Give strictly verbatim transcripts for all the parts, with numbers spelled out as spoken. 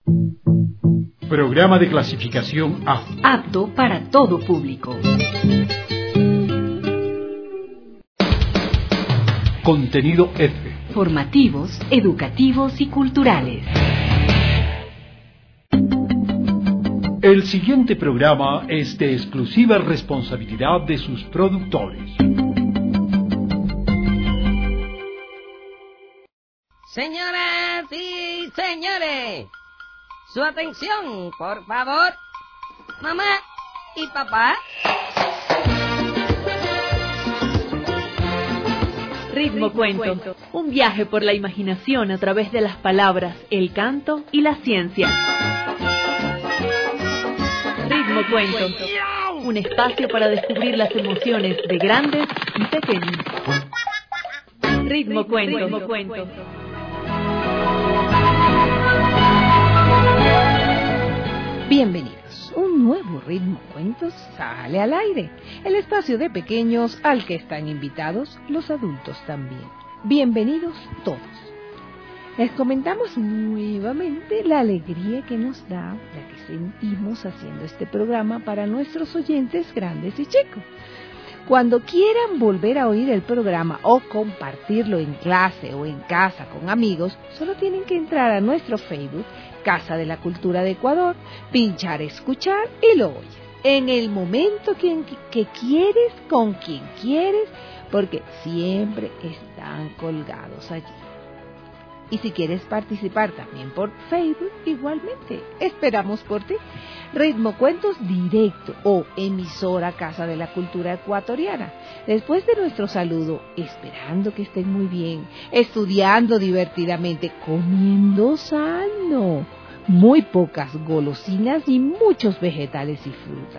Programa de clasificación A. Apto para todo público. Contenido F. Formativos, educativos y culturales. El siguiente programa es de exclusiva responsabilidad de sus productores. Señoras y señores, su atención, por favor. Mamá y papá. Ritmo Cuento, un viaje por la imaginación a través de las palabras, el canto y la ciencia. Ritmo Cuento, un espacio para descubrir las emociones de grandes y pequeños. Ritmo Cuento. Ritmo Cuento. Bienvenidos. Un nuevo Ritmo Cuentos sale al aire. El espacio de pequeños al que están invitados los adultos también. Bienvenidos todos. Les comentamos nuevamente la alegría que nos da, la que sentimos haciendo este programa para nuestros oyentes grandes y chicos. Cuando quieran volver a oír el programa o compartirlo en clase o en casa con amigos, solo tienen que entrar a nuestro Facebook, Casa de la Cultura de Ecuador, pinchar escuchar y lo oyes. En el momento que, que quieres, con quien quieres, porque siempre están colgados allí. Y si quieres participar también por Facebook, igualmente, esperamos por ti. Ritmo Cuentos Directo o emisora Casa de la Cultura Ecuatoriana. Después de nuestro saludo, esperando que estén muy bien, estudiando divertidamente, comiendo sano, muy pocas golosinas y muchos vegetales y frutas,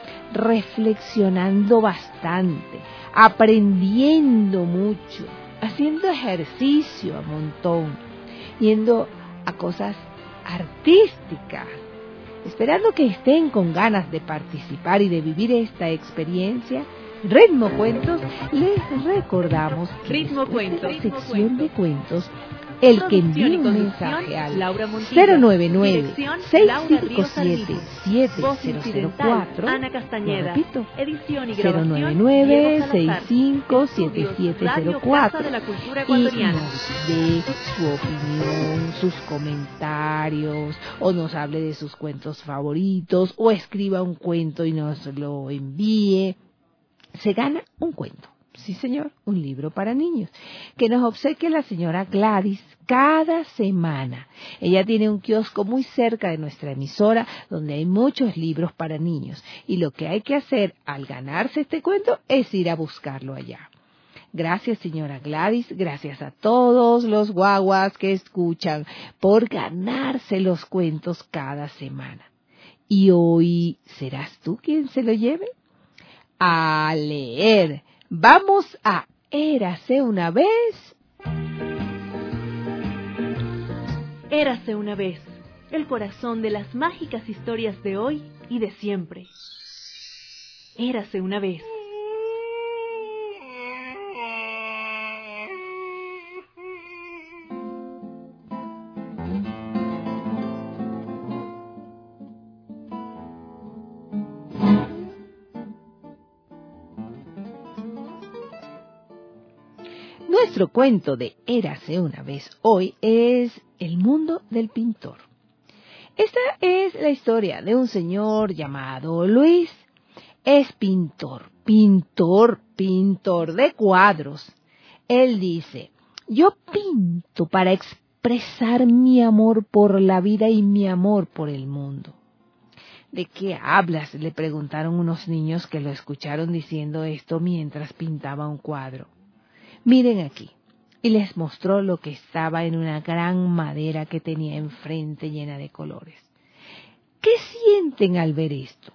reflexionando bastante, aprendiendo mucho, haciendo ejercicio a montón, yendo a cosas artísticas, esperando que estén con ganas de participar y de vivir esta experiencia. Ritmo Cuentos, les recordamos que Ritmo Cuentos, esta sección de cuentos, el que envíe un mensaje al cero nueve nueve, seis cinco siete, siete cero cero cuatro, Ana Castañeda, lo repito, edición y cero nueve nueve, seis cinco siete siete cero cuatro, y nos dé su opinión, sus comentarios, o nos hable de sus cuentos favoritos, o escriba un cuento y nos lo envíe. Se gana un cuento. Sí, señor, un libro para niños, que nos obsequia la señora Gladys cada semana. Ella tiene un kiosco muy cerca de nuestra emisora, donde hay muchos libros para niños, y lo que hay que hacer al ganarse este cuento es ir a buscarlo allá. Gracias, señora Gladys, gracias a todos los guaguas que escuchan por ganarse los cuentos cada semana. Y hoy, ¿serás tú quien se lo lleve? A leer. Vamos a Érase una vez. Érase una vez, el corazón de las mágicas historias de hoy y de siempre. Érase una vez. Nuestro cuento de Érase una vez hoy es El mundo del pintor. Esta es la historia de un señor llamado Luis. Es pintor, pintor, pintor de cuadros. Él dice, yo pinto para expresar mi amor por la vida y mi amor por el mundo. ¿De qué hablas?, le preguntaron unos niños que lo escucharon diciendo esto mientras pintaba un cuadro. Miren aquí, y les mostró lo que estaba en una gran madera que tenía enfrente llena de colores. ¿Qué sienten al ver esto?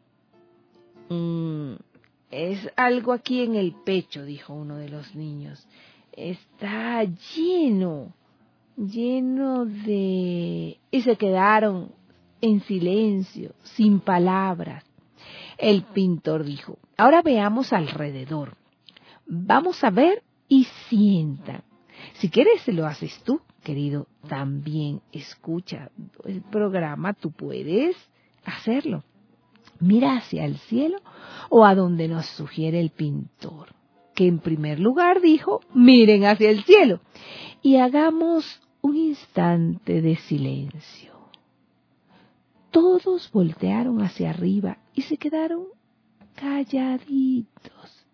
Mm, es algo aquí en el pecho, dijo uno de los niños. Está lleno, lleno de... Y se quedaron en silencio, sin palabras. El pintor dijo, ahora veamos alrededor. Vamos a ver y sientan. Si quieres, se lo haces tú, querido, también escucha el programa, tú puedes hacerlo. Mira hacia el cielo o a donde nos sugiere el pintor, que en primer lugar dijo, miren hacia el cielo y hagamos un instante de silencio. Todos voltearon hacia arriba y se quedaron calladitos.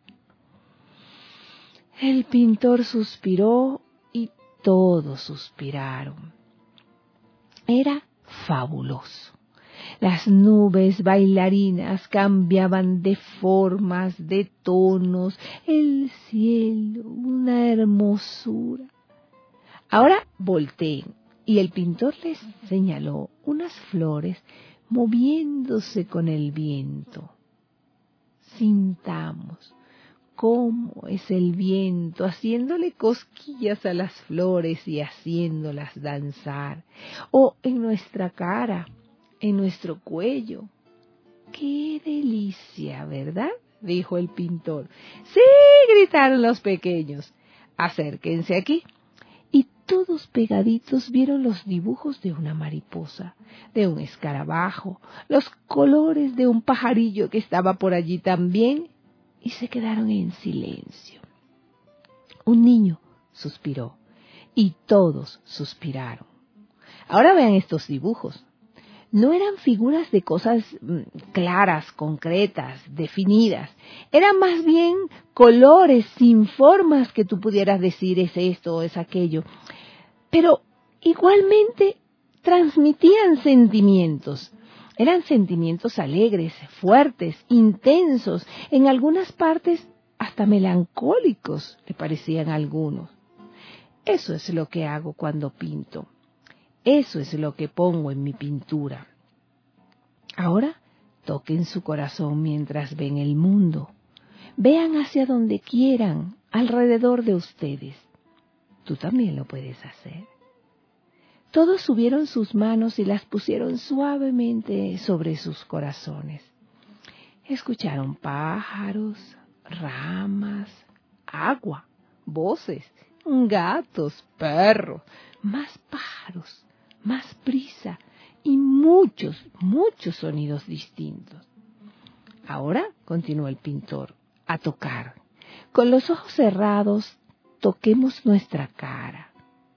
El pintor suspiró y todos suspiraron. Era fabuloso. Las nubes bailarinas cambiaban de formas, de tonos, el cielo, una hermosura. Ahora volteen y el pintor les señaló unas flores moviéndose con el viento. Sintamos cómo es el viento haciéndole cosquillas a las flores y haciéndolas danzar, o en nuestra cara, en nuestro cuello. ¡Qué delicia!, ¿verdad?, dijo el pintor. ¡Sí!, gritaron los pequeños. Acérquense aquí. Y todos pegaditos vieron los dibujos de una mariposa, de un escarabajo, los colores de un pajarillo que estaba por allí también, y se quedaron en silencio. Un niño suspiró y todos suspiraron. Ahora vean estos dibujos. No eran figuras de cosas claras, concretas, definidas. Eran más bien colores sin formas que tú pudieras decir es esto o es aquello. Pero igualmente transmitían sentimientos. Eran sentimientos alegres, fuertes, intensos, en algunas partes hasta melancólicos, le parecían a algunos. Eso es lo que hago cuando pinto. Eso es lo que pongo en mi pintura. Ahora toquen su corazón mientras ven el mundo. Vean hacia donde quieran, alrededor de ustedes. Tú también lo puedes hacer. Todos subieron sus manos y las pusieron suavemente sobre sus corazones. Escucharon pájaros, ramas, agua, voces, gatos, perros, más pájaros, más brisa y muchos, muchos sonidos distintos. Ahora, continuó el pintor, a tocar. Con los ojos cerrados, toquemos nuestra cara,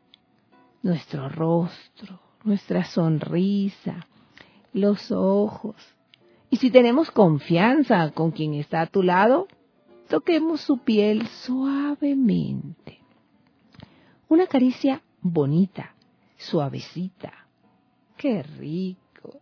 nuestro rostro, nuestra sonrisa, los ojos. Y si tenemos confianza con quien está a tu lado, toquemos su piel suavemente. Una caricia bonita, suavecita. ¡Qué rico!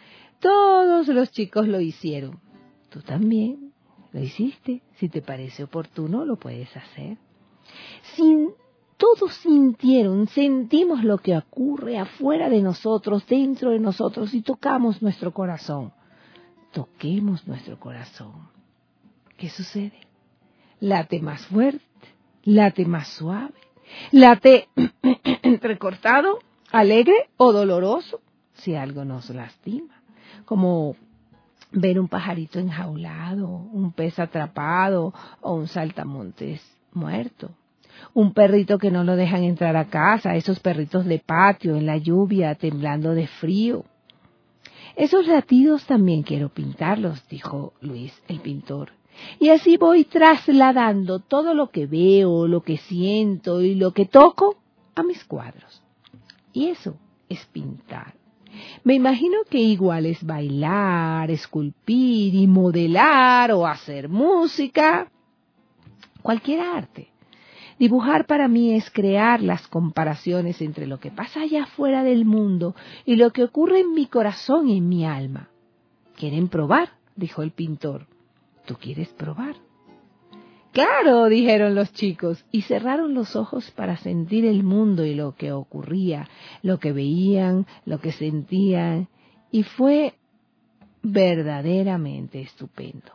Todos los chicos lo hicieron. Tú también lo hiciste. Si te parece oportuno, lo puedes hacer. Sin, todos sintieron, sentimos lo que ocurre afuera de nosotros, dentro de nosotros, y tocamos nuestro corazón. Toquemos nuestro corazón. ¿Qué sucede? Late más fuerte, late más suave, late entrecortado, alegre o doloroso, si algo nos lastima, como ver un pajarito enjaulado, un pez atrapado o un saltamontes muerto, un perrito que no lo dejan entrar a casa, esos perritos de patio en la lluvia temblando de frío. Esos latidos también quiero pintarlos, dijo Luis, el pintor. Y así voy trasladando todo lo que veo, lo que siento y lo que toco a mis cuadros. Y eso es pintar. Me imagino que igual es bailar, esculpir y modelar o hacer música, cualquier arte. Dibujar para mí es crear las comparaciones entre lo que pasa allá afuera del mundo y lo que ocurre en mi corazón y en mi alma. ¿Quieren probar?, dijo el pintor. ¿Tú quieres probar? Claro, dijeron los chicos, y cerraron los ojos para sentir el mundo y lo que ocurría, lo que veían, lo que sentían, y fue verdaderamente estupendo.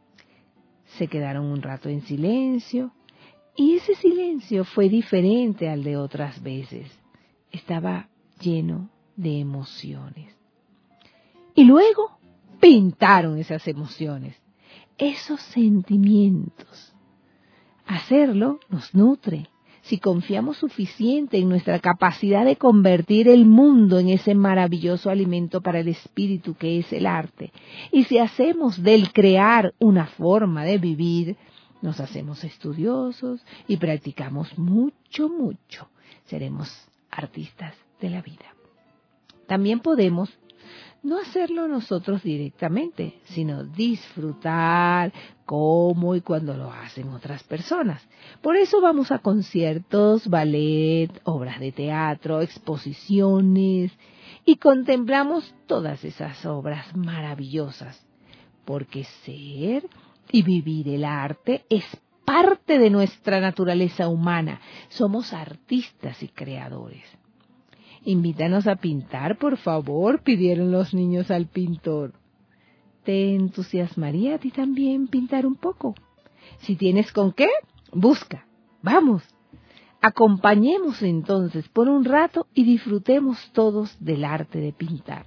Se quedaron un rato en silencio, y ese silencio fue diferente al de otras veces. Estaba lleno de emociones. Y luego pintaron esas emociones, esos sentimientos. Hacerlo nos nutre, si confiamos suficiente en nuestra capacidad de convertir el mundo en ese maravilloso alimento para el espíritu que es el arte, y si hacemos del crear una forma de vivir, nos hacemos estudiosos y practicamos mucho, mucho, seremos artistas de la vida. También podemos no hacerlo nosotros directamente, sino disfrutar cómo y cuando lo hacen otras personas. Por eso vamos a conciertos, ballet, obras de teatro, exposiciones y contemplamos todas esas obras maravillosas, porque ser y vivir el arte es parte de nuestra naturaleza humana. Somos artistas y creadores. Invítanos a pintar, por favor, pidieron los niños al pintor. ¿Te entusiasmaría a ti también pintar un poco? Si tienes con qué, busca. Vamos. Acompañemos entonces por un rato y disfrutemos todos del arte de pintar.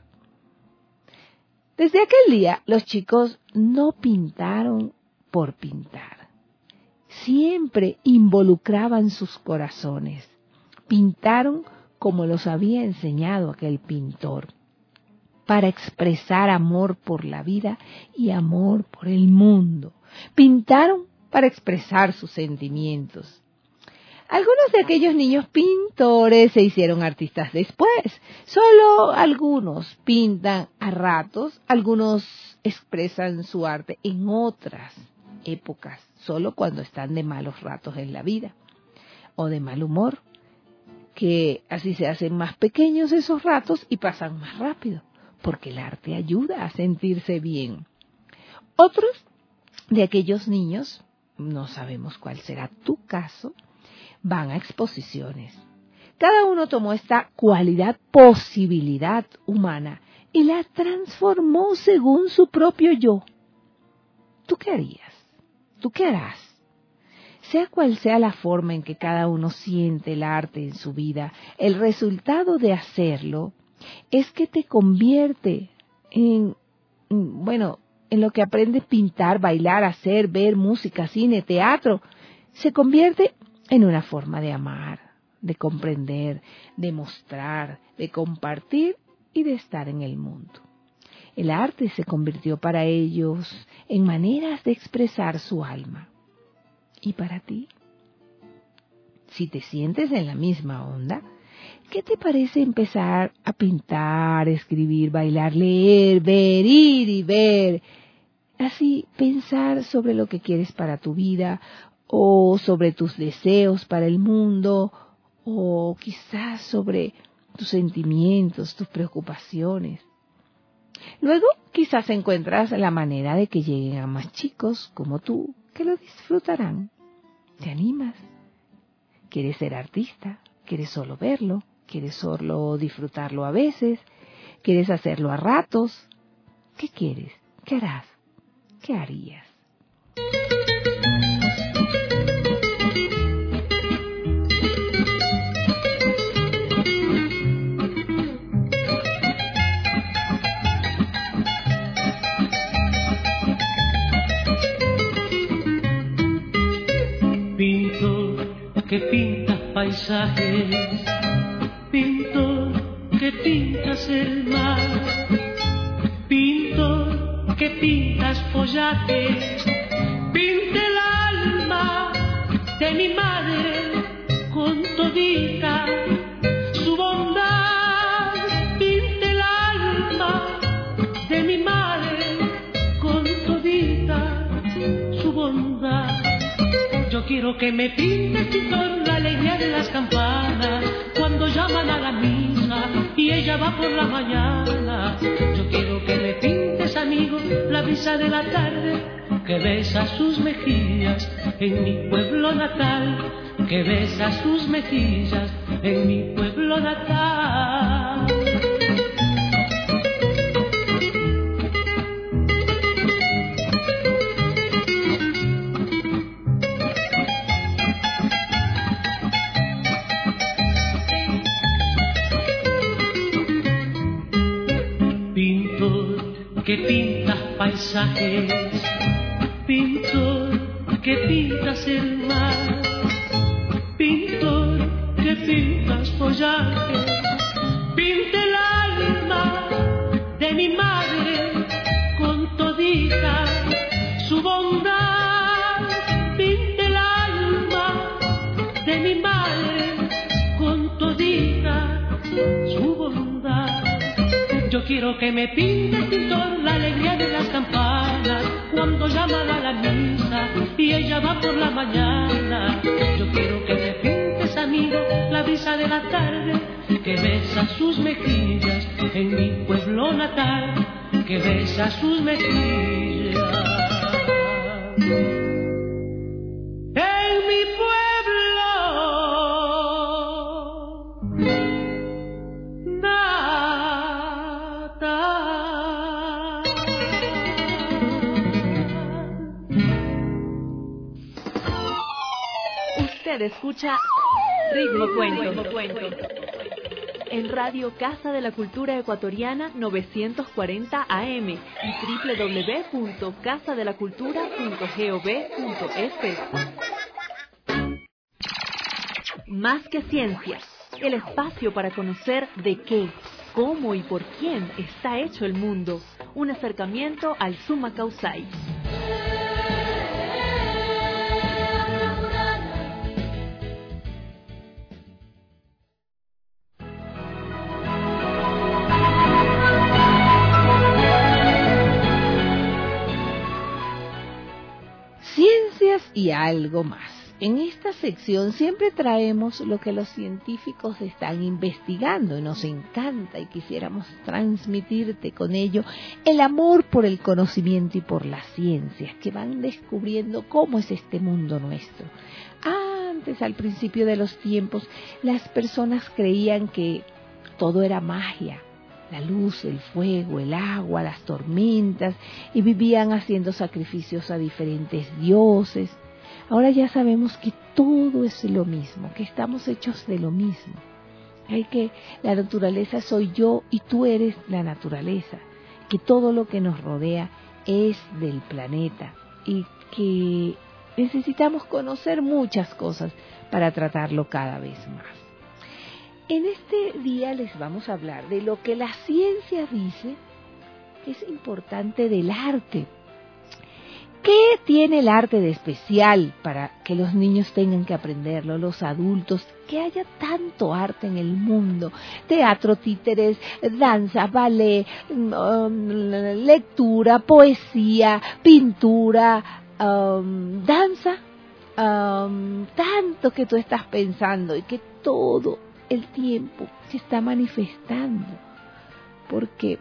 Desde aquel día, los chicos no pintaron por pintar. Siempre involucraban sus corazones. Pintaron como los había enseñado aquel pintor, para expresar amor por la vida y amor por el mundo. Pintaron para expresar sus sentimientos. Algunos de aquellos niños pintores se hicieron artistas después. Solo algunos pintan a ratos, algunos expresan su arte en otras épocas, solo cuando están de malos ratos en la vida o de mal humor, que así se hacen más pequeños esos ratos y pasan más rápido, porque el arte ayuda a sentirse bien. Otros de aquellos niños, no sabemos cuál será tu caso, van a exposiciones. Cada uno tomó esta cualidad, posibilidad humana y la transformó según su propio yo. ¿Tú qué harías? ¿Tú qué harás? Sea cual sea la forma en que cada uno siente el arte en su vida, el resultado de hacerlo es que te convierte en, bueno, en lo que aprendes: pintar, bailar, hacer, ver música, cine, teatro. Se convierte en una forma de amar, de comprender, de mostrar, de compartir y de estar en el mundo. El arte se convirtió para ellos en maneras de expresar su alma. ¿Y para ti? Si te sientes en la misma onda, ¿qué te parece empezar a pintar, escribir, bailar, leer, ver, ir y ver? Así, pensar sobre lo que quieres para tu vida, o sobre tus deseos para el mundo, o quizás sobre tus sentimientos, tus preocupaciones. Luego, quizás encuentras la manera de que lleguen a más chicos como tú, que lo disfrutarán. ¿Te animas? ¿Quieres ser artista? ¿Quieres solo verlo? ¿Quieres solo disfrutarlo a veces? ¿Quieres hacerlo a ratos? ¿Qué quieres? ¿Qué harás? ¿Qué harías? Que pintas paisajes, pintor que pintas el mar, pintor que pintas follajes, pinta el alma de mi madre con todita su bondad, pinta el alma de mi madre con todita su bondad. Yo quiero que me pintes, pintor, la alegría de las campanas cuando llaman a la misa y ella va por la mañana. Yo quiero que me pintes, amigo, la brisa de la tarde que besa sus mejillas en mi pueblo natal, que besa sus mejillas en mi pueblo natal. Que pintas paisajes, pintor que pintas el mar, pintor tintas follaje, pinte el alma de mi madre con todita su bondad, pinte el alma de mi madre con todita su bondad. Yo quiero que me pinte el pintor la alegría de las campanas cuando llaman a la misa y ella va por la mañana. Yo quiero que me pintes, amigo, la brisa de la tarde que besa sus mejillas en mi pueblo natal, que besa sus mejillas en mi pueblo natal. Usted escucha Ritmo Cuento en Radio Casa de la Cultura Ecuatoriana novecientos cuarenta A M y doble u doble u doble u punto casa de la cultura punto gov punto es. Más que ciencia, el espacio para conocer de qué, cómo y por quién está hecho el mundo. Un acercamiento al Summa Causai. Y algo más. En esta sección siempre traemos lo que los científicos están investigando y nos encanta y quisiéramos transmitirte con ello el amor por el conocimiento y por las ciencias que van descubriendo cómo es este mundo nuestro. Antes, al principio de los tiempos, las personas creían que todo era magia. La luz, el fuego, el agua, las tormentas, y vivían haciendo sacrificios a diferentes dioses. Ahora ya sabemos que todo es lo mismo, que estamos hechos de lo mismo. Hay que la naturaleza soy yo y tú eres la naturaleza, que todo lo que nos rodea es del planeta y que necesitamos conocer muchas cosas para tratarlo cada vez más. En este día les vamos a hablar de lo que la ciencia dice que es importante del arte. ¿Qué tiene el arte de especial para que los niños tengan que aprenderlo, los adultos, que haya tanto arte en el mundo? Teatro, títeres, danza, ballet, um, lectura, poesía, pintura, um, danza, um, tanto que tú estás pensando y que todo el tiempo se está manifestando, porque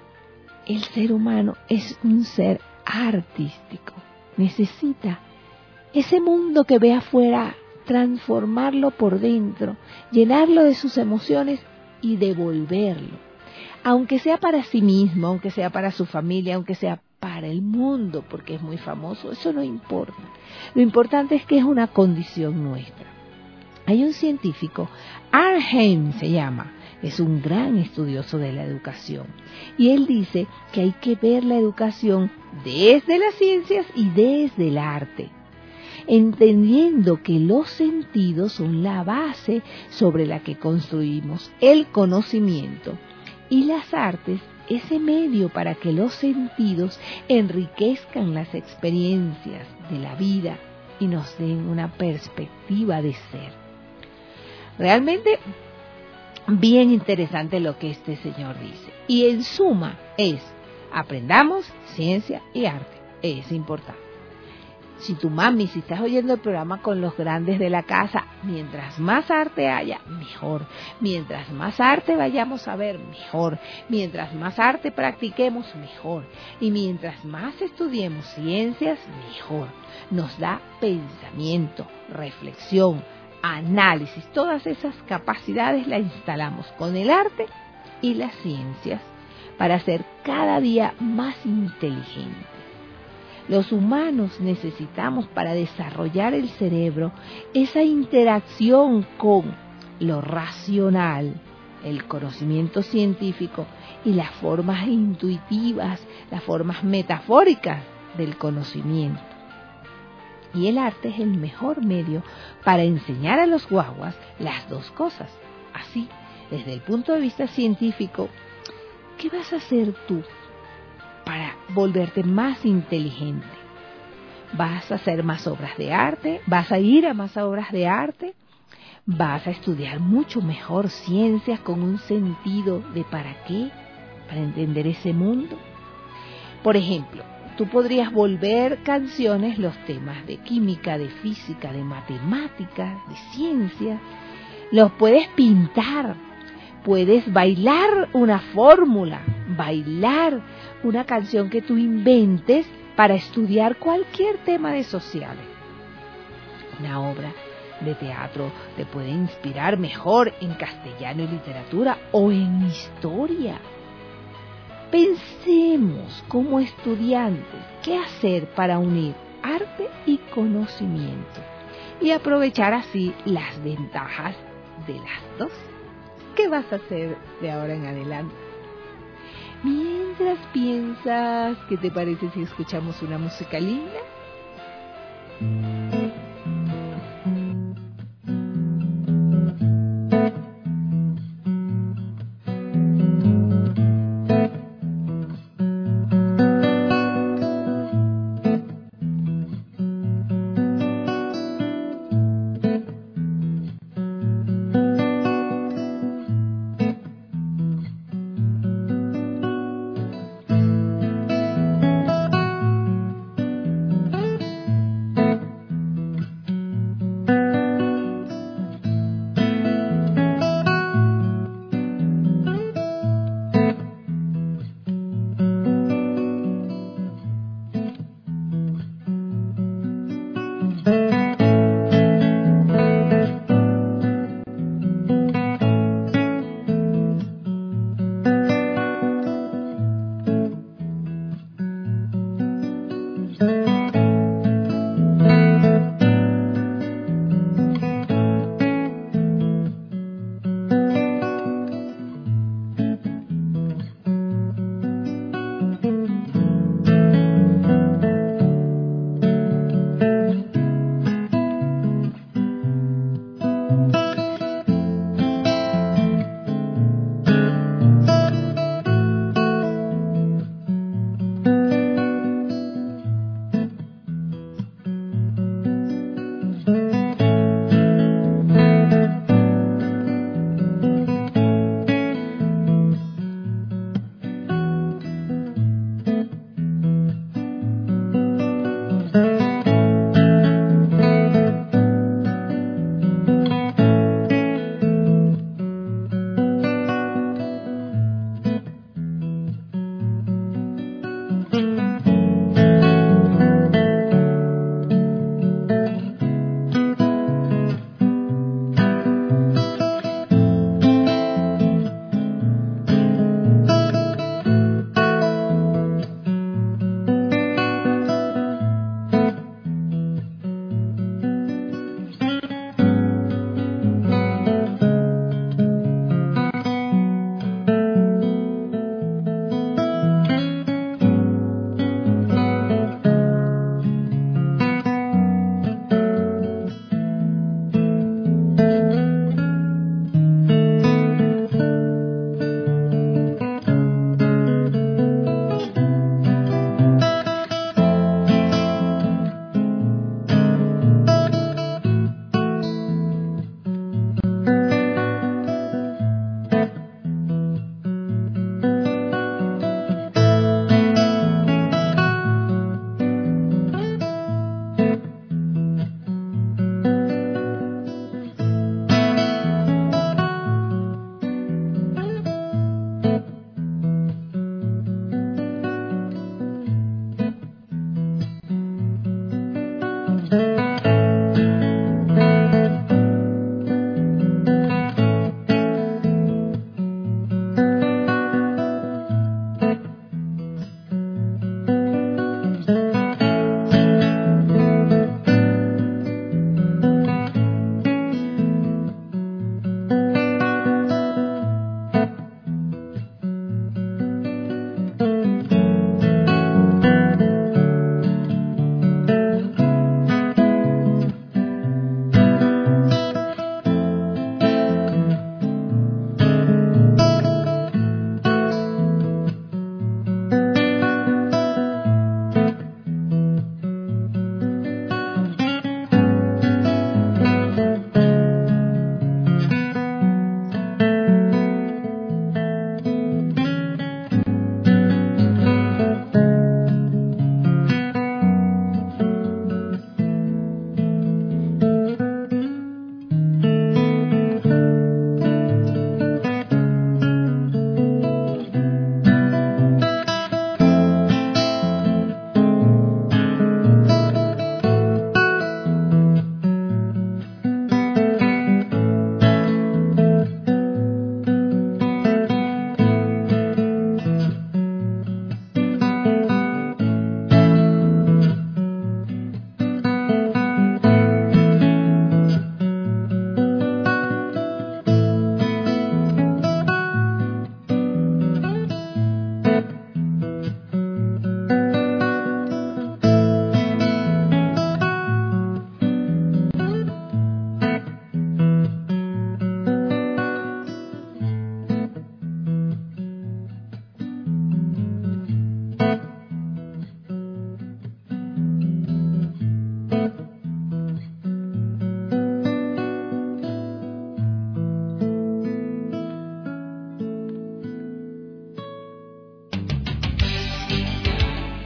el ser humano es un ser artístico, necesita ese mundo que ve afuera, transformarlo por dentro, llenarlo de sus emociones y devolverlo, aunque sea para sí mismo, aunque sea para su familia, aunque sea para el mundo, porque es muy famoso, eso no importa. Lo importante es que es una condición nuestra. Hay un científico, Arnhem se llama, es un gran estudioso de la educación, y él dice que hay que ver la educación desde las ciencias y desde el arte, entendiendo que los sentidos son la base sobre la que construimos el conocimiento y las artes ese medio para que los sentidos enriquezcan las experiencias de la vida y nos den una perspectiva de ser. Realmente bien interesante lo que este señor dice. Y en suma es, aprendamos ciencia y arte. Es importante. Si tu mami, si estás oyendo el programa con los grandes de la casa, mientras más arte haya, mejor. Mientras más arte vayamos a ver, mejor. Mientras más arte practiquemos, mejor. Y mientras más estudiemos ciencias, mejor. Nos da pensamiento, reflexión, análisis. Todas esas capacidades las instalamos con el arte y las ciencias para ser cada día más inteligentes. Los humanos necesitamos para desarrollar el cerebro esa interacción con lo racional, el conocimiento científico y las formas intuitivas, las formas metafóricas del conocimiento. Y el arte es el mejor medio para enseñar a los guaguas las dos cosas. Así, desde el punto de vista científico, ¿qué vas a hacer tú para volverte más inteligente? ¿Vas a hacer más obras de arte? ¿Vas a ir a más obras de arte? ¿Vas a estudiar mucho mejor ciencias con un sentido de para qué? Para entender ese mundo. Por ejemplo, tú podrías volver canciones los temas de química, de física, de matemáticas, de ciencia. Los puedes pintar, puedes bailar una fórmula, bailar una canción que tú inventes para estudiar cualquier tema de sociales. Una obra de teatro te puede inspirar mejor en castellano y literatura o en historia. Pensemos como estudiantes qué hacer para unir arte y conocimiento y aprovechar así las ventajas de las dos. ¿Qué vas a hacer de ahora en adelante? Mientras piensas, ¿qué te parece si escuchamos una música linda?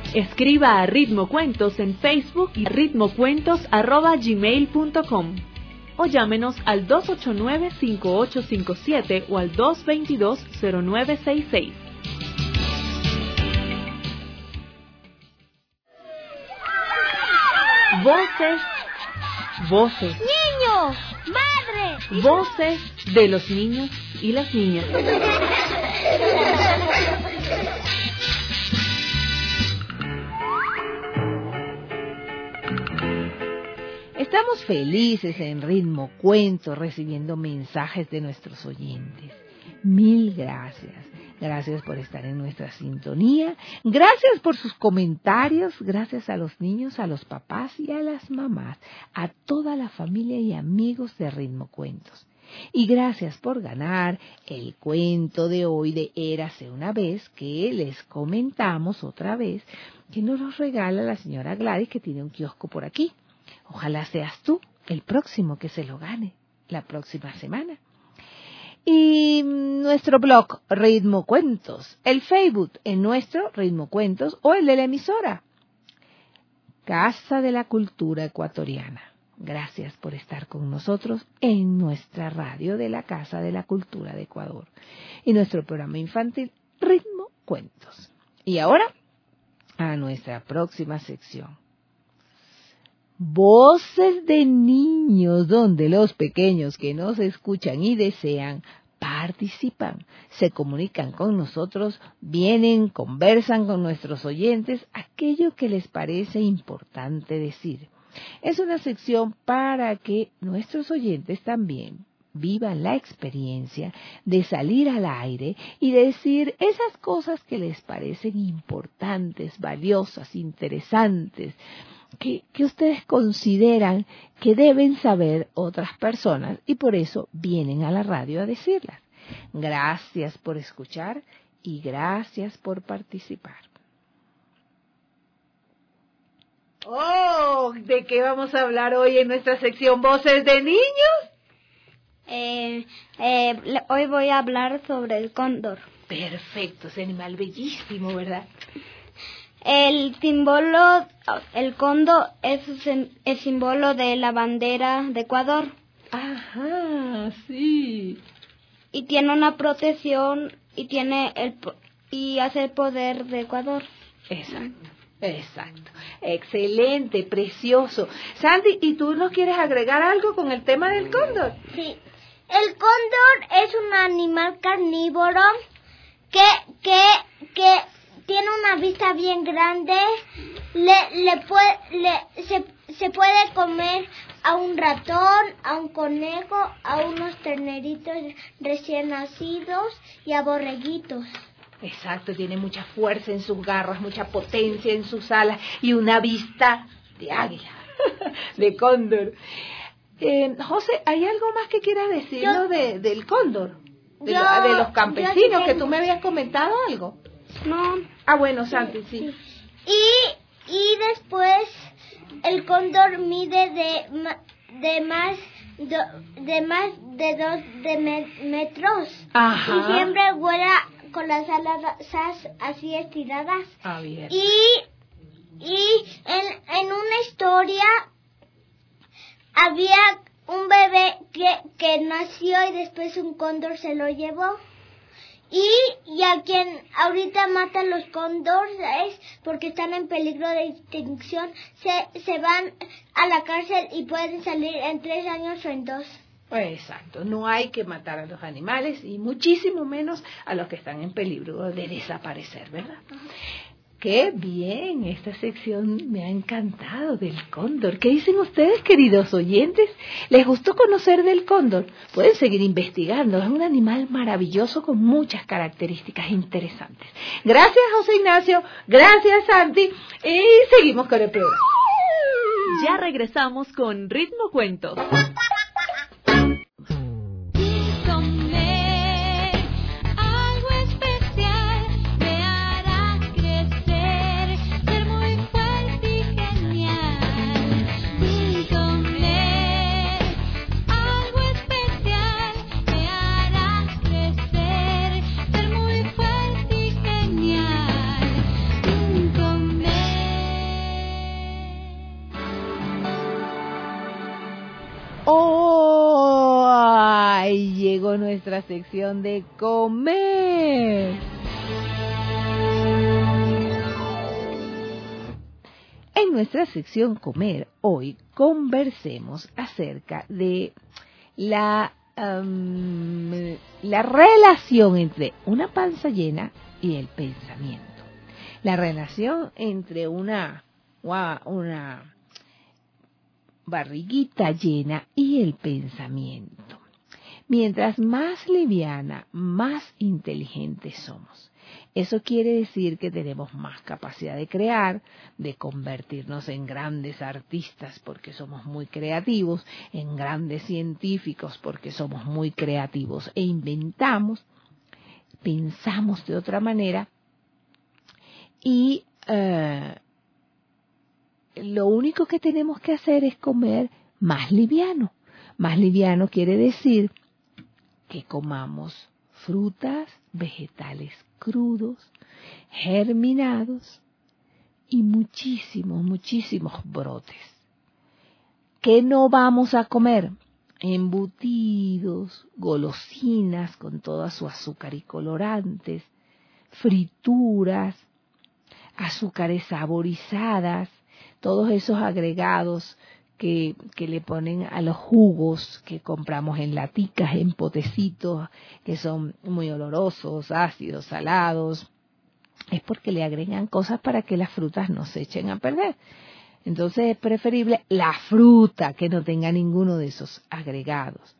Escriba a Ritmo Cuentos en Facebook y ritmocuentos arroba gmail punto com o llámenos al dos ocho nueve, cinco ocho cinco siete o al dos dos dos, cero nueve seis seis. Voces, voces. ¡Niños! ¡Madre! Voces de los niños y las niñas. Estamos felices en Ritmo Cuentos recibiendo mensajes de nuestros oyentes. Mil gracias. Gracias por estar en nuestra sintonía. Gracias por sus comentarios. Gracias a los niños, a los papás y a las mamás, a toda la familia y amigos de Ritmo Cuentos. Y gracias por ganar el cuento de hoy de Érase una vez, que les comentamos otra vez, que nos lo regala la señora Gladys, que tiene un kiosco por aquí. Ojalá seas tú el próximo que se lo gane la próxima semana. Y nuestro blog Ritmo Cuentos, el Facebook en nuestro Ritmo Cuentos o el de la emisora Casa de la Cultura Ecuatoriana. Gracias por estar con nosotros en nuestra radio de la Casa de la Cultura de Ecuador y nuestro programa infantil Ritmo Cuentos. Y ahora a nuestra próxima sección. Voces de niños, donde los pequeños que nos escuchan y desean participan, se comunican con nosotros, vienen, conversan con nuestros oyentes, aquello que les parece importante decir. Es una sección para que nuestros oyentes también vivan la experiencia de salir al aire y decir esas cosas que les parecen importantes, valiosas, interesantes, Que, que ustedes consideran que deben saber otras personas y por eso vienen a la radio a decirlas. Gracias por escuchar y gracias por participar. Oh, ¿de qué vamos a hablar hoy en nuestra sección Voces de Niños? Eh, eh, hoy voy a hablar sobre el cóndor. Perfecto, ese animal bellísimo, ¿verdad? El símbolo, el cóndor es el símbolo de la bandera de Ecuador. Ajá, sí. Y tiene una protección y tiene el y hace el poder de Ecuador. Exacto, exacto. Excelente, precioso. Sandy, ¿y tú nos quieres agregar algo con el tema del cóndor? Sí. El cóndor es un animal carnívoro que que que tiene una vista bien grande, le, le puede, le, se, se puede comer a un ratón, a un conejo, a unos terneritos recién nacidos y a borreguitos. Exacto, tiene mucha fuerza en sus garras, mucha potencia en sus alas y una vista de águila, de cóndor. Eh, José, ¿hay algo más que quieras decirnos de, del cóndor? De, yo, lo, de los campesinos, yo, que tú me habías comentado algo. No. Ah, bueno, Santi, sí. sí. Y, y después el cóndor mide de, de más de, de más de dos de me, metros. Ajá. Y siempre vuela con las alas así estiradas. Ah, bien. Y, y en, en una historia había un bebé que, que nació y después un cóndor se lo llevó. Y, y a quien ahorita matan los cóndores porque están en peligro de extinción, se, se van a la cárcel y pueden salir en tres años o en dos. Exacto, no hay que matar a los animales y muchísimo menos a los que están en peligro de desaparecer, ¿verdad? Uh-huh. ¡Qué bien! Esta sección me ha encantado del cóndor. ¿Qué dicen ustedes, queridos oyentes? ¿Les gustó conocer del cóndor? Pueden seguir investigando. Es un animal maravilloso con muchas características interesantes. Gracias, José Ignacio. Gracias, Santi. Y seguimos con el programa. Ya regresamos con Ritmo Cuentos. Comer nuestra sección de comer. En nuestra sección comer, hoy conversemos acerca de la, um, la relación entre una panza llena y el pensamiento. La relación entre una, una barriguita llena y el pensamiento. Mientras más liviana, más inteligentes somos. Eso quiere decir que tenemos más capacidad de crear, de convertirnos en grandes artistas porque somos muy creativos, en grandes científicos porque somos muy creativos e inventamos, pensamos de otra manera y uh, lo único que tenemos que hacer es comer más liviano. Más liviano quiere decir que comamos frutas, vegetales crudos, germinados y muchísimos, muchísimos brotes. ¿Qué no vamos a comer? Embutidos, golosinas con toda su azúcar y colorantes, frituras, azúcares saborizadas, todos esos agregados Que, que le ponen a los jugos que compramos en laticas, en potecitos, que son muy olorosos, ácidos, salados, es porque le agregan cosas para que las frutas no se echen a perder. Entonces es preferible la fruta que no tenga ninguno de esos agregados.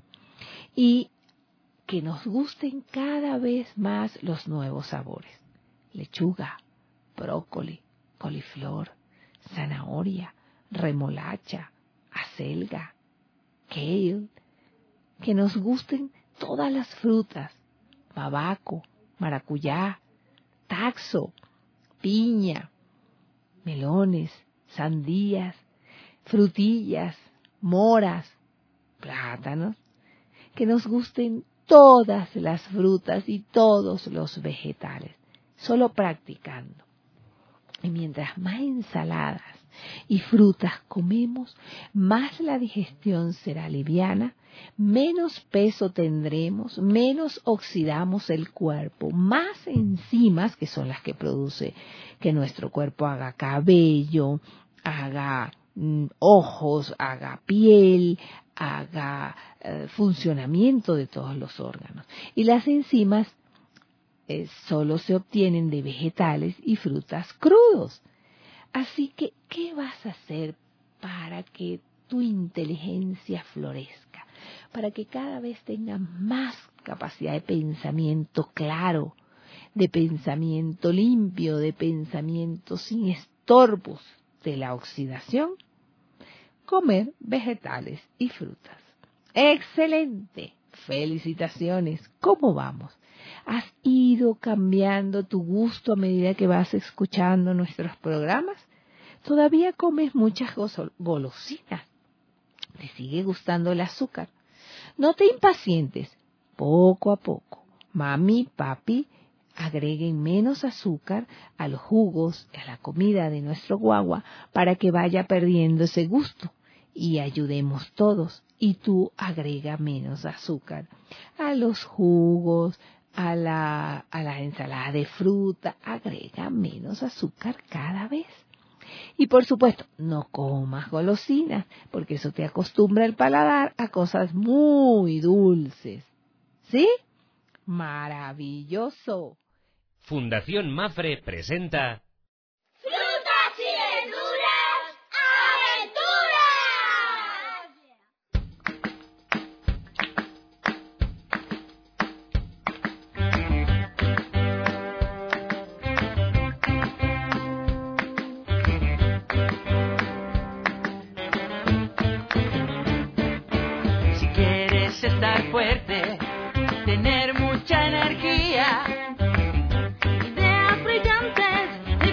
Y que nos gusten cada vez más los nuevos sabores. Lechuga, brócoli, coliflor, zanahoria, remolacha, acelga, kale, que nos gusten todas las frutas, babaco, maracuyá, taxo, piña, melones, sandías, frutillas, moras, plátanos, que nos gusten todas las frutas y todos los vegetales, solo practicando. Y mientras más ensaladas y frutas comemos, más la digestión será liviana, menos peso tendremos, menos oxidamos el cuerpo, más enzimas, que son las que produce que nuestro cuerpo haga cabello, haga mm, ojos, haga piel, haga eh, funcionamiento de todos los órganos. Y las enzimas eh, solo se obtienen de vegetales y frutas crudos. Así que, ¿qué vas a hacer para que tu inteligencia florezca? Para que cada vez tengas más capacidad de pensamiento claro, de pensamiento limpio, de pensamiento sin estorbos de la oxidación. Comer vegetales y frutas. ¡Excelente! Felicitaciones. ¿Cómo vamos? ¿Has ido cambiando tu gusto a medida que vas escuchando nuestros programas? ¿Todavía comes muchas golosinas? ¿Te sigue gustando el azúcar? No te impacientes. Poco a poco, mami, papi, agreguen menos azúcar a los jugos, a la comida de nuestro guagua para que vaya perdiendo ese gusto. Y ayudemos todos. Y tú agrega menos azúcar a los jugos, a la, a la ensalada de fruta, agrega menos azúcar cada vez. Y por supuesto, no comas golosinas, porque eso te acostumbra el paladar a cosas muy dulces. ¿Sí? ¡Maravilloso! Fundación Mafre presenta... ¡Frutas y verduras! ¡Aventuras! Si quieres estar fuerte, tener mucha energía, ideas brillantes y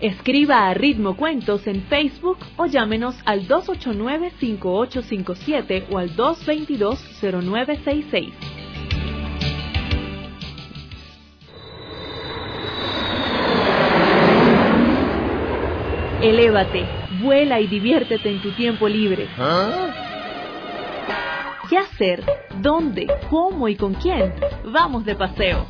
Escriba a Ritmo Cuentos en Facebook o llámenos al dos ocho nueve, cinco ocho cinco siete o al dos dos dos, cero nueve seis seis. Elévate, vuela y diviértete en tu tiempo libre. ¿Ah? ¿Qué hacer? ¿Dónde? ¿Cómo y con quién? Vamos de paseo.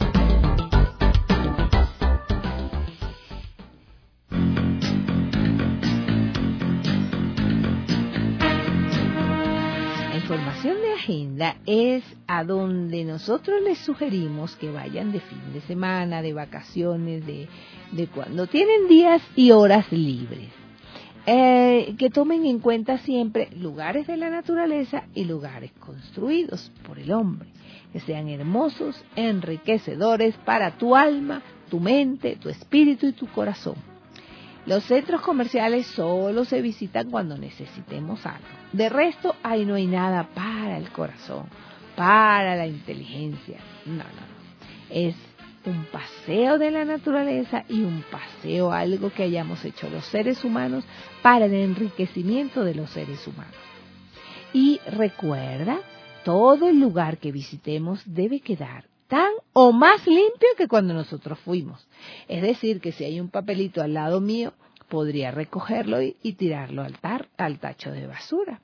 La información de agenda es a donde nosotros les sugerimos que vayan de fin de semana, de vacaciones, de, de cuando tienen días y horas libres. Eh, que tomen en cuenta siempre lugares de la naturaleza y lugares construidos por el hombre, que sean hermosos, enriquecedores para tu alma, tu mente, tu espíritu y tu corazón. Los centros comerciales solo se visitan cuando necesitemos algo. De resto, ahí no hay nada para el corazón, para la inteligencia. No, no, no. Es un paseo de la naturaleza y un paseo, algo que hayamos hecho los seres humanos para el enriquecimiento de los seres humanos. Y recuerda, todo el lugar que visitemos debe quedar tan o más limpio que cuando nosotros fuimos. Es decir, que si hay un papelito al lado mío, podría recogerlo y, y tirarlo al, tar, al tacho de basura.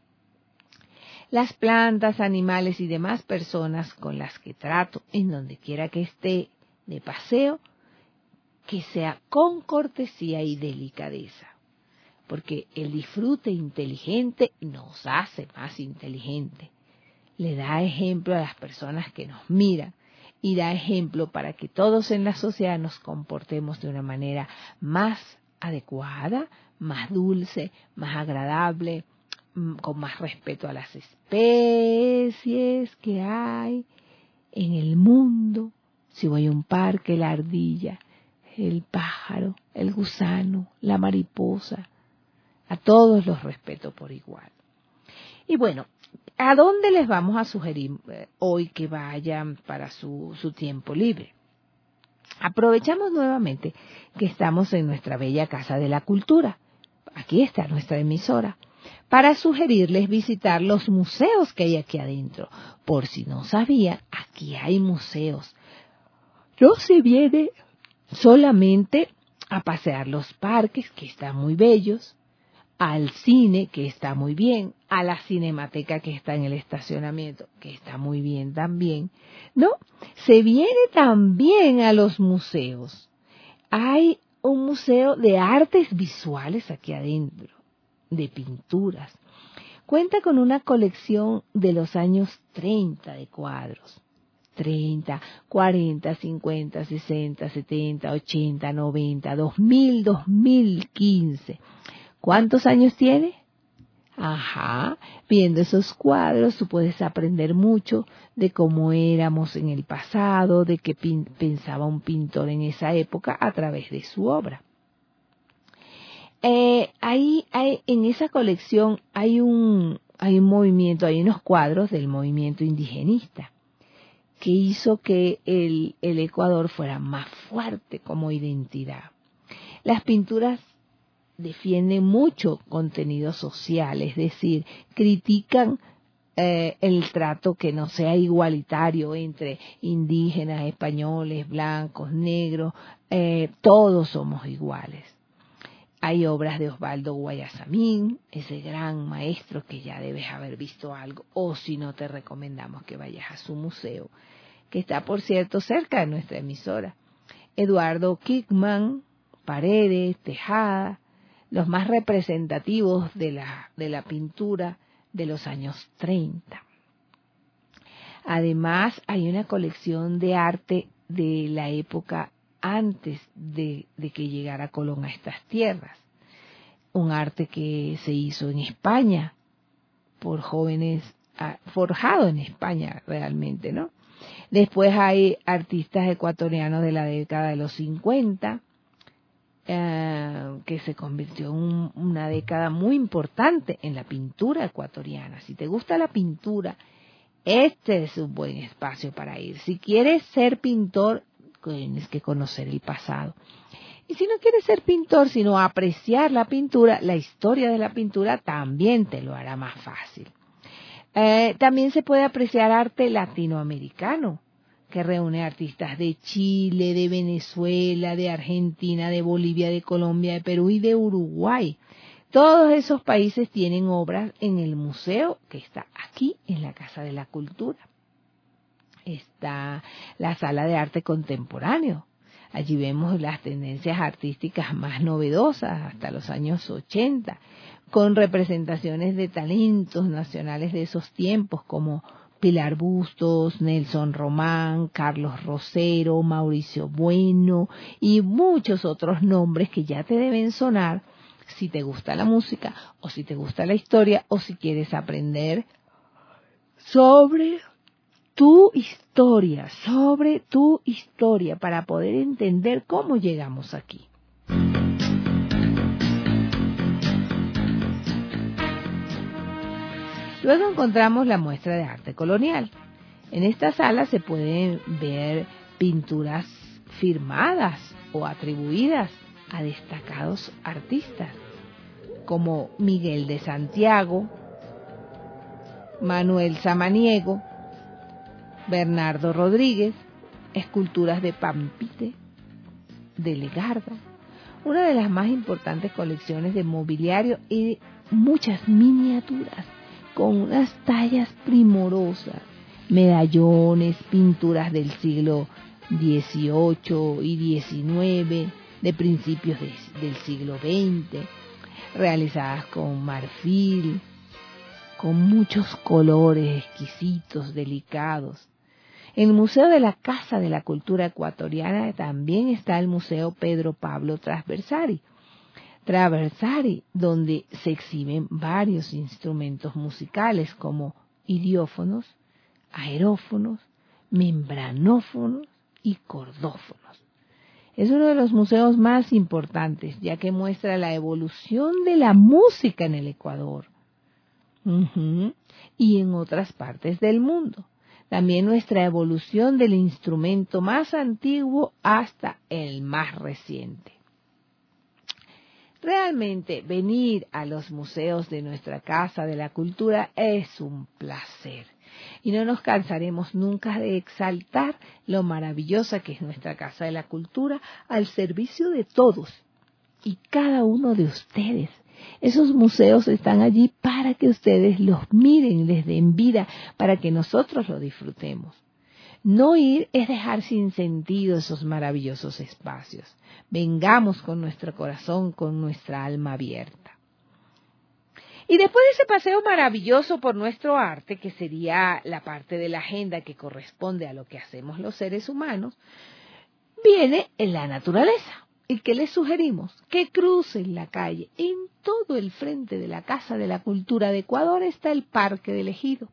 Las plantas, animales y demás personas con las que trato, en donde quiera que esté de paseo, que sea con cortesía y delicadeza, porque el disfrute inteligente nos hace más inteligentes. Le da ejemplo a las personas que nos miran y da ejemplo para que todos en la sociedad nos comportemos de una manera más adecuada, más dulce, más agradable, con más respeto a las especies que hay en el mundo. Si voy a un parque, la ardilla, el pájaro, el gusano, la mariposa, a todos los respeto por igual. Y bueno, ¿a dónde les vamos a sugerir hoy que vayan para su, su tiempo libre? Aprovechamos nuevamente que estamos en nuestra bella Casa de la Cultura. Aquí está nuestra emisora, para sugerirles visitar los museos que hay aquí adentro. Por si no sabían, aquí hay museos. No se viene solamente a pasear los parques, que están muy bellos, al cine, que está muy bien, a la cinemateca que está en el estacionamiento, que está muy bien también. No, se viene también a los museos. Hay un museo de artes visuales aquí adentro, de pinturas. Cuenta con una colección de los años treinta de cuadros. treinta, cuarenta, cincuenta, sesenta, setenta, ochenta, noventa, dos mil, dos mil quince. ¿Cuántos años tiene? Ajá, viendo esos cuadros tú puedes aprender mucho de cómo éramos en el pasado, de qué pin- pensaba un pintor en esa época a través de su obra. Eh, ahí, hay, en esa colección hay un, hay un movimiento, hay unos cuadros del movimiento indigenista que hizo que el, el Ecuador fuera más fuerte como identidad. Las pinturas defienden mucho contenido social, es decir, critican eh, el trato que no sea igualitario entre indígenas, españoles, blancos, negros, eh, todos somos iguales. Hay obras de Osvaldo Guayasamín, ese gran maestro que ya debes haber visto algo, o si no te recomendamos que vayas a su museo, que está por cierto cerca de nuestra emisora. Eduardo Kickman, Paredes, Tejada, los más representativos de la, de la pintura de los años treinta. Además, hay una colección de arte de la época antes de, de que llegara Colón a estas tierras. Un arte que se hizo en España por jóvenes, forjado en España realmente, ¿no? Después hay artistas ecuatorianos de la década de los cincuenta, eh, que se convirtió en un, una década muy importante en la pintura ecuatoriana. Si te gusta la pintura, este es un buen espacio para ir. Si quieres ser pintor, tienes que conocer el pasado. Y si no quieres ser pintor, sino apreciar la pintura, la historia de la pintura también te lo hará más fácil. Eh, también se puede apreciar arte latinoamericano, que reúne artistas de Chile, de Venezuela, de Argentina, de Bolivia, de Colombia, de Perú y de Uruguay. Todos esos países tienen obras en el museo que está aquí en la Casa de la Cultura. Está la Sala de Arte Contemporáneo. Allí vemos las tendencias artísticas más novedosas hasta los años ochenta, con representaciones de talentos nacionales de esos tiempos como Pilar Bustos, Nelson Román, Carlos Rosero, Mauricio Bueno y muchos otros nombres que ya te deben sonar si te gusta la música o si te gusta la historia o si quieres aprender sobre tu historia, sobre tu historia para poder entender cómo llegamos aquí. Luego encontramos la muestra de arte colonial. En esta sala se pueden ver pinturas firmadas o atribuidas a destacados artistas como Miguel de Santiago, Manuel Samaniego, Bernardo Rodríguez, esculturas de Pampite, de Legarda, una de las más importantes colecciones de mobiliario y muchas miniaturas con unas tallas primorosas, medallones, pinturas del siglo dieciocho y diecinueve, de principios de, del siglo veinte, realizadas con marfil, con muchos colores exquisitos, delicados. En el Museo de la Casa de la Cultura Ecuatoriana también está el Museo Pedro Pablo Trasversari, Traversari, donde se exhiben varios instrumentos musicales como idiófonos, aerófonos, membranófonos y cordófonos. Es uno de los museos más importantes, ya que muestra la evolución de la música en el Ecuador uh-huh, y en otras partes del mundo. También nuestra evolución del instrumento más antiguo hasta el más reciente. Realmente venir a los museos de nuestra Casa de la Cultura es un placer. Y no nos cansaremos nunca de exaltar lo maravillosa que es nuestra Casa de la Cultura al servicio de todos y cada uno de ustedes. Esos museos están allí para que ustedes los miren, les den vida, para que nosotros lo disfrutemos. No ir es dejar sin sentido esos maravillosos espacios. Vengamos con nuestro corazón, con nuestra alma abierta. Y después de ese paseo maravilloso por nuestro arte, que sería la parte de la agenda que corresponde a lo que hacemos los seres humanos, viene en la naturaleza. ¿Y qué les sugerimos? Que crucen la calle. En todo el frente de la Casa de la Cultura de Ecuador está el Parque del Ejido.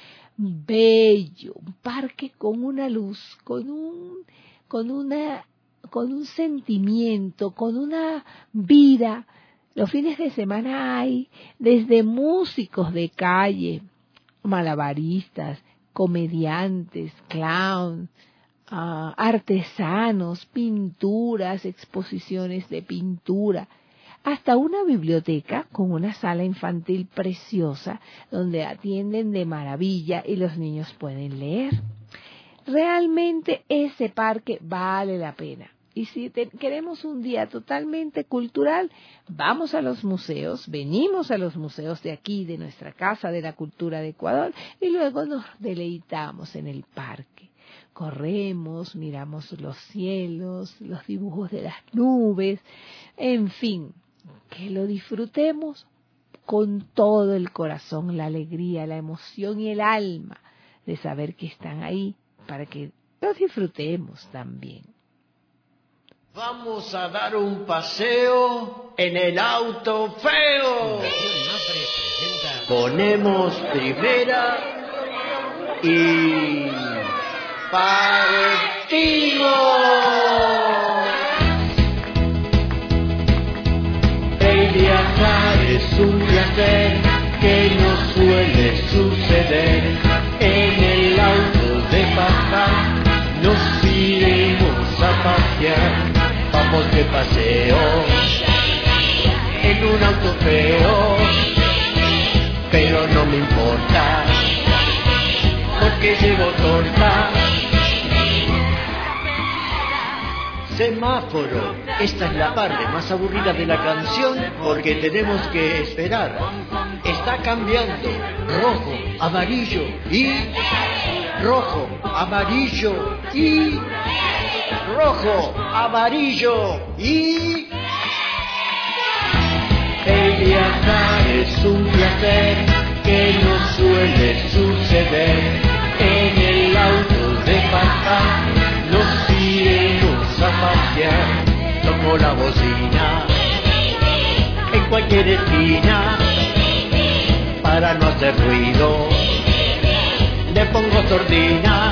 Bello, un parque con una luz, con un, con una, con un sentimiento, con una vida. Los fines de semana hay desde músicos de calle, malabaristas, comediantes, clowns, uh, artesanos, pinturas, exposiciones de pintura, hasta una biblioteca con una sala infantil preciosa donde atienden de maravilla y los niños pueden leer. Realmente ese parque vale la pena. Y si te, queremos un día totalmente cultural, vamos a los museos, venimos a los museos de aquí, de nuestra Casa de la Cultura de Ecuador, y luego nos deleitamos en el parque. Corremos, miramos los cielos, los dibujos de las nubes, en fin, que lo disfrutemos con todo el corazón, la alegría, la emoción y el alma de saber que están ahí para que lo disfrutemos también. Vamos a dar un paseo en el auto feo. Ponemos primera y partimos. El viajar es un placer que no suele suceder. En el auto de papá nos iremos a pasear. Vamos de paseo. auto feo, pero no me importa, porque llevo torta. Semáforo, esta es la parte más aburrida de la canción porque tenemos que esperar. Está cambiando, rojo, amarillo y... rojo, amarillo y... rojo, amarillo y... El viajar es un placer que no suele suceder. En el auto de papá nos iremos a pasear. Toco la bocina en cualquier esquina para no hacer ruido. Le pongo sordina.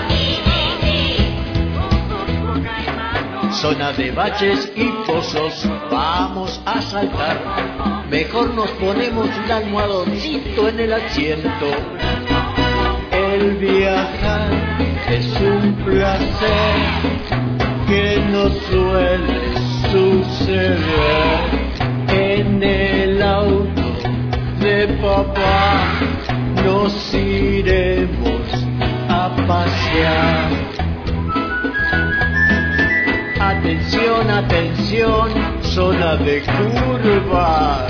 Zona de baches y pozos vamos a saltar. Mejor nos ponemos un almohadoncito en el asiento. El viajar es un placer que no suele suceder. En el auto de papá nos iremos a pasear. Atención, atención, zona de curvas.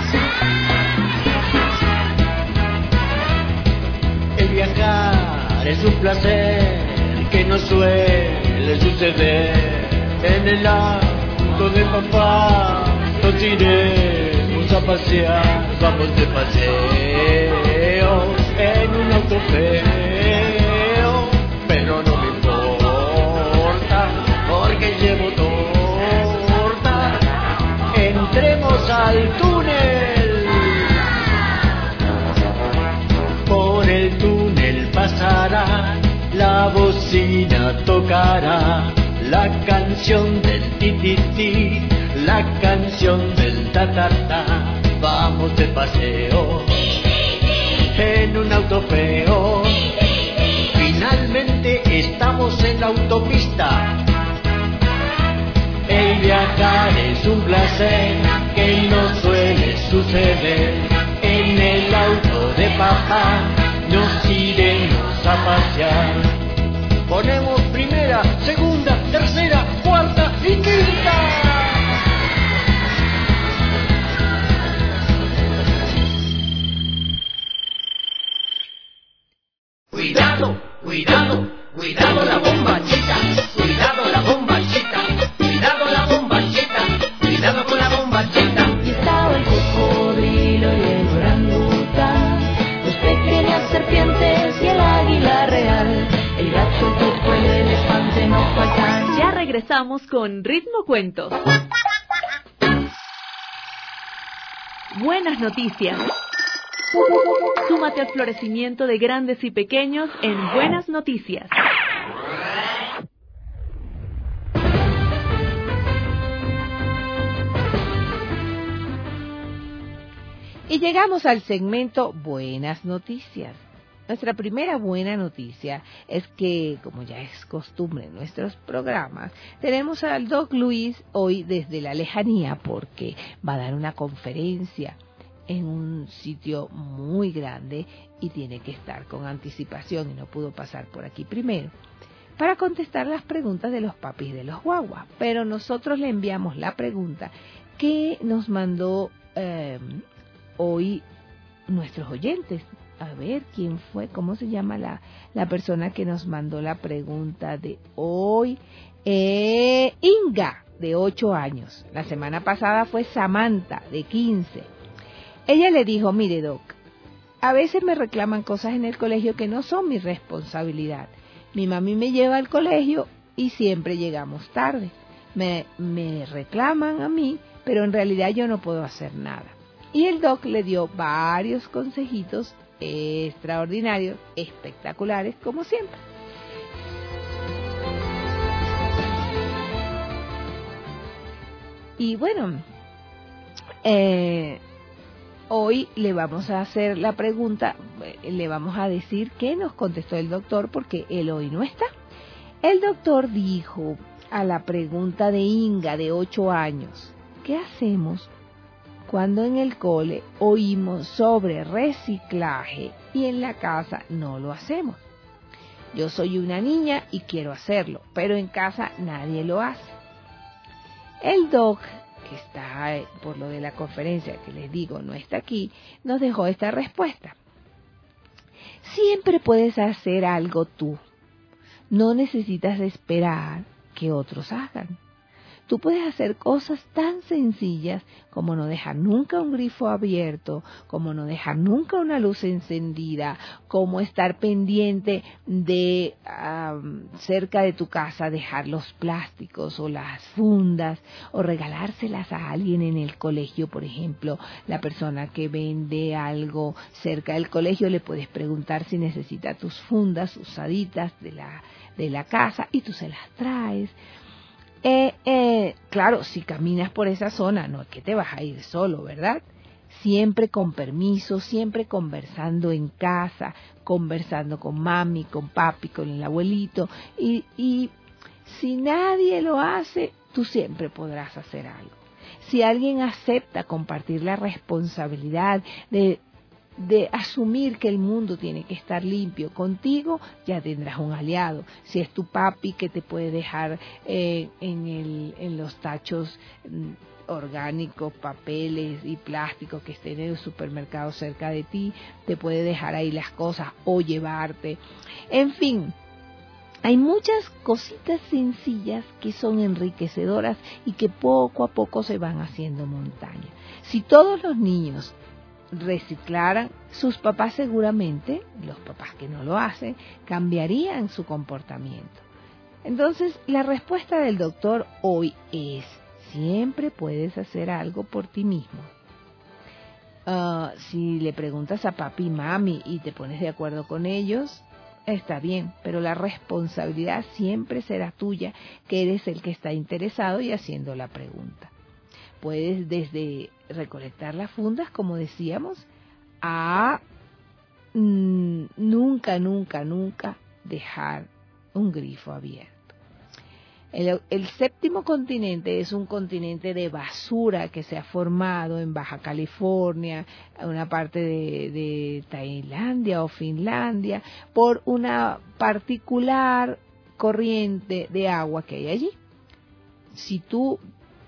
El viajar es un placer que no suele suceder. En el auto de papá nos iremos a pasear. Vamos de paseo en un auto feo, pero no me importa porque llevo torta. Entremos al túnel. Por el túnel pasará, la bocina tocará la canción del ti ti ti, la canción del ta ta ta. Vamos de paseo en un auto feo. Finalmente estamos en la autopista. El viajar es un placer que no suele suceder. En el auto de papá nos iremos a pasear. Ponemos primera, segunda, tercera, cuarta y quinta. Cuidado, cuidado, cuidado la bombachita, cuidado la bombachita, cuidado la bombachita, cuidado con la bombachita. Y estaba el cocodrilo y el orangután, dos pequeñas serpientes y el águila real, el gato, el topo, el elefante no faltan. Ya regresamos con Ritmo Cuentos. Buenas noticias. Súmate al florecimiento de grandes y pequeños en Buenas Noticias. Y llegamos al segmento Buenas Noticias. Nuestra primera buena noticia es que, como ya es costumbre en nuestros programas, tenemos al Doc Luis hoy desde la lejanía porque va a dar una conferencia en un sitio muy grande y tiene que estar con anticipación y no pudo pasar por aquí primero para contestar las preguntas de los papis de los guaguas. Pero nosotros le enviamos la pregunta que nos mandó eh, hoy nuestros oyentes. A ver, ¿quién fue? ¿Cómo se llama la, la persona que nos mandó la pregunta de hoy? Eh, Inga, de ocho años. La semana pasada fue Samantha, de quince. Ella le dijo, mire Doc, a veces me reclaman cosas en el colegio que no son mi responsabilidad. Mi mami me lleva al colegio y siempre llegamos tarde. Me, me reclaman a mí, pero en realidad yo no puedo hacer nada. Y el Doc le dio varios consejitos extraordinarios, espectaculares, como siempre. Y bueno, eh, hoy le vamos a hacer la pregunta, le vamos a decir qué nos contestó el doctor, porque él hoy no está. El doctor dijo a la pregunta de Inga, de ocho años, ¿qué hacemos cuando en el cole oímos sobre reciclaje y en la casa no lo hacemos. Yo soy una niña y quiero hacerlo, pero en casa nadie lo hace. El doc, que está por lo de la conferencia que les digo, no está aquí, nos dejó esta respuesta. Siempre puedes hacer algo tú. No necesitas esperar que otros hagan. Tú puedes hacer cosas tan sencillas como no dejar nunca un grifo abierto, como no dejar nunca una luz encendida, como estar pendiente de um, cerca de tu casa dejar los plásticos o las fundas o regalárselas a alguien en el colegio, por ejemplo, la persona que vende algo cerca del colegio le puedes preguntar si necesita tus fundas usaditas de la de la casa y tú se las traes. Eh, eh, claro, si caminas por esa zona, no es que te vas a ir solo, ¿verdad? Siempre con permiso, siempre conversando en casa, conversando con mami, con papi, con el abuelito. Y, y si nadie lo hace, tú siempre podrás hacer algo. Si alguien acepta compartir la responsabilidad de de asumir que el mundo tiene que estar limpio contigo, ya tendrás un aliado. Si es tu papi que te puede dejar eh, en, el, en los tachos mm, orgánicos, papeles y plásticos que estén en el supermercado cerca de ti, te puede dejar ahí las cosas o llevarte. En fin, hay muchas cositas sencillas que son enriquecedoras y que poco a poco se van haciendo montaña. Si todos los niños reciclaran, sus papás seguramente, los papás que no lo hacen, cambiarían su comportamiento. Entonces, la respuesta del doctor hoy es: siempre puedes hacer algo por ti mismo. Uh, si le preguntas a papi y mami y te pones de acuerdo con ellos, está bien, pero la responsabilidad siempre será tuya, que eres el que está interesado y haciendo la pregunta. Puedes desde recolectar las fundas, como decíamos, a mm, nunca, nunca, nunca dejar un grifo abierto. El, el séptimo continente es un continente de basura que se ha formado en Baja California, una parte de, de Tailandia o Finlandia, por una particular corriente de agua que hay allí. Si tú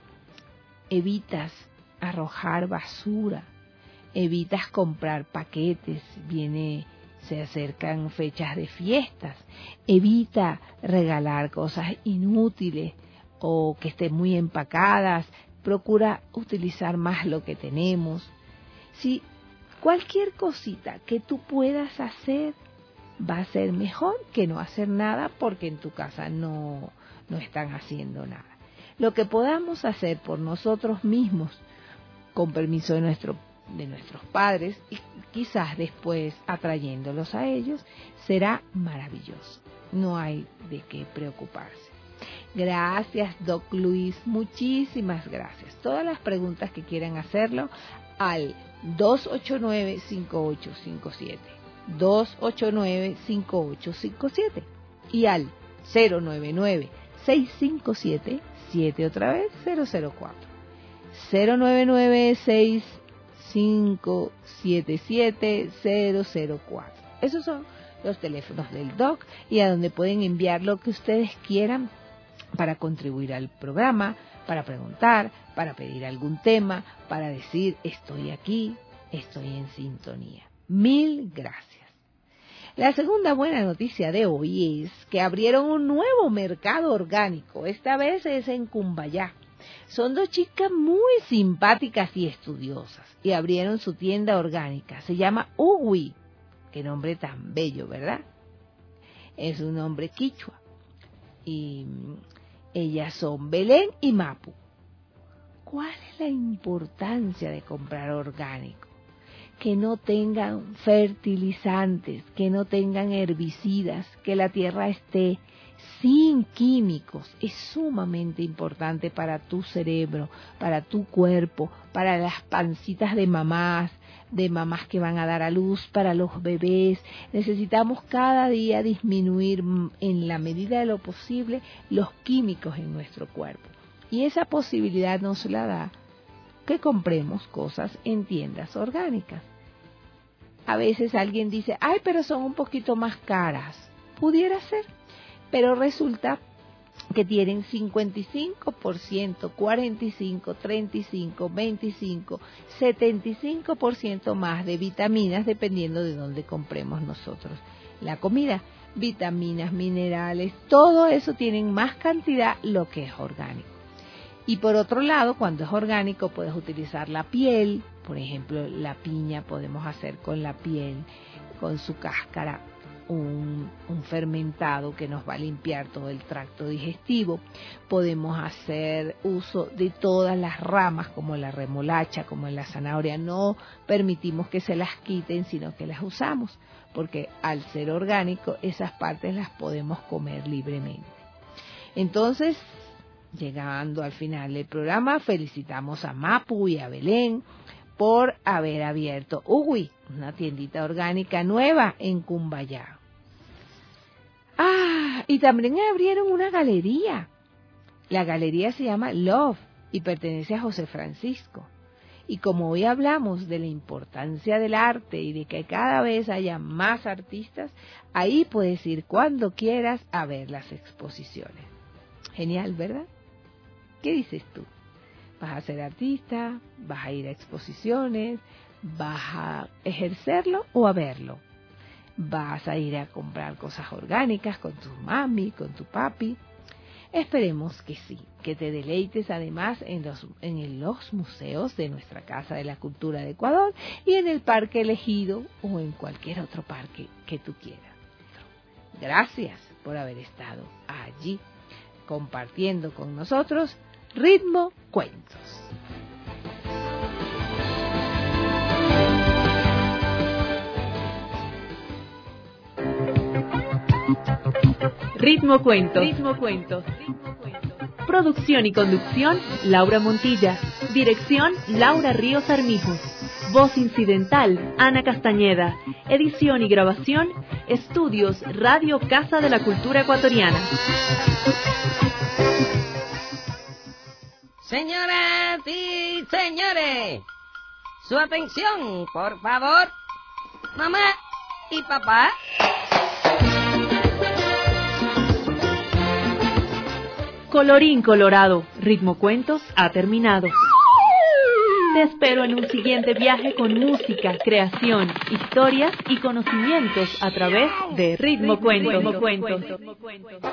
evitas arrojar basura, evitas comprar paquetes, viene, se acercan fechas de fiestas, evita regalar cosas inútiles o que estén muy empacadas, procura utilizar más lo que tenemos. Si cualquier cosita que tú puedas hacer va a ser mejor que no hacer nada, porque en tu casa no, no están haciendo nada. Lo que podamos hacer por nosotros mismos, con permiso de, nuestro, de nuestros padres, y quizás después atrayéndolos a ellos, será maravilloso. No hay de qué preocuparse. Gracias, Doc Luis, muchísimas gracias. Todas las preguntas que quieran hacerlo al dos ocho nueve, cinco ocho cinco siete, dos ocho nueve, cinco ocho cinco siete y al cero nueve nueve, seis cinco siete, siete otra vez, cero cero cuatro. cero nueve nueve, seis cinco siete siete, cero cero cuatro. Esos son los teléfonos del Doc y a donde pueden enviar lo que ustedes quieran para contribuir al programa, para preguntar, para pedir algún tema, para decir estoy aquí, estoy en sintonía. Mil gracias. La segunda buena noticia de hoy es que abrieron un nuevo mercado orgánico. Esta vez es en Cumbayá. Son dos chicas muy simpáticas y estudiosas y abrieron su tienda orgánica. Se llama Uwi. Qué nombre tan bello, ¿verdad? Es un nombre quichua. Y ellas son Belén y Mapu. ¿Cuál es la importancia de comprar orgánico? Que no tengan fertilizantes, que no tengan herbicidas, que la tierra esté sin químicos. Es sumamente importante para tu cerebro, para tu cuerpo, para las pancitas de mamás, de mamás que van a dar a luz, para los bebés. Necesitamos cada día disminuir en la medida de lo posible los químicos en nuestro cuerpo. Y esa posibilidad nos la da que compremos cosas en tiendas orgánicas. A veces alguien dice, ay, pero son un poquito más caras. Pudiera ser, pero resulta que tienen cincuenta y cinco por ciento, cuarenta y cinco por ciento, treinta y cinco por ciento, veinticinco por ciento, setenta y cinco por ciento más de vitaminas dependiendo de dónde compremos nosotros la comida. Vitaminas, minerales, todo eso tienen más cantidad lo que es orgánico. Y por otro lado, cuando es orgánico puedes utilizar la piel, por ejemplo, la piña podemos hacer con la piel, con su cáscara, un, un fermentado que nos va a limpiar todo el tracto digestivo. Podemos hacer uso de todas las ramas, como la remolacha, como la zanahoria. No permitimos que se las quiten, sino que las usamos, porque al ser orgánico, esas partes las podemos comer libremente. Entonces, llegando al final del programa, felicitamos a Mapu y a Belén por haber abierto Uwi, una tiendita orgánica nueva en Cumbayá. Ah, y también abrieron una galería. La galería se llama Love y pertenece a José Francisco. Y como hoy hablamos de la importancia del arte y de que cada vez haya más artistas, ahí puedes ir cuando quieras a ver las exposiciones. Genial, ¿verdad? ¿Qué dices tú? ¿Vas a ser artista? ¿Vas a ir a exposiciones? ¿Vas a ejercerlo o a verlo? ¿Vas a ir a comprar cosas orgánicas con tu mami, con tu papi? Esperemos que sí, que te deleites además en los, en los museos de nuestra Casa de la Cultura de Ecuador y en el Parque Elegido o en cualquier otro parque que tú quieras. Gracias por haber estado allí compartiendo con nosotros Ritmo Cuentos. Ritmo Cuentos. Ritmo Cuentos. Producción y conducción, Laura Montilla. Dirección, Laura Ríos Armijos. Voz incidental, Ana Castañeda. Edición y grabación, Estudios Radio Casa de la Cultura Ecuatoriana. Señoras y señores, su atención, por favor. Mamá y papá. Colorín colorado, Ritmo Cuentos ha terminado. Te espero en un siguiente viaje con música, creación, historias y conocimientos a través de Ritmo Cuentos.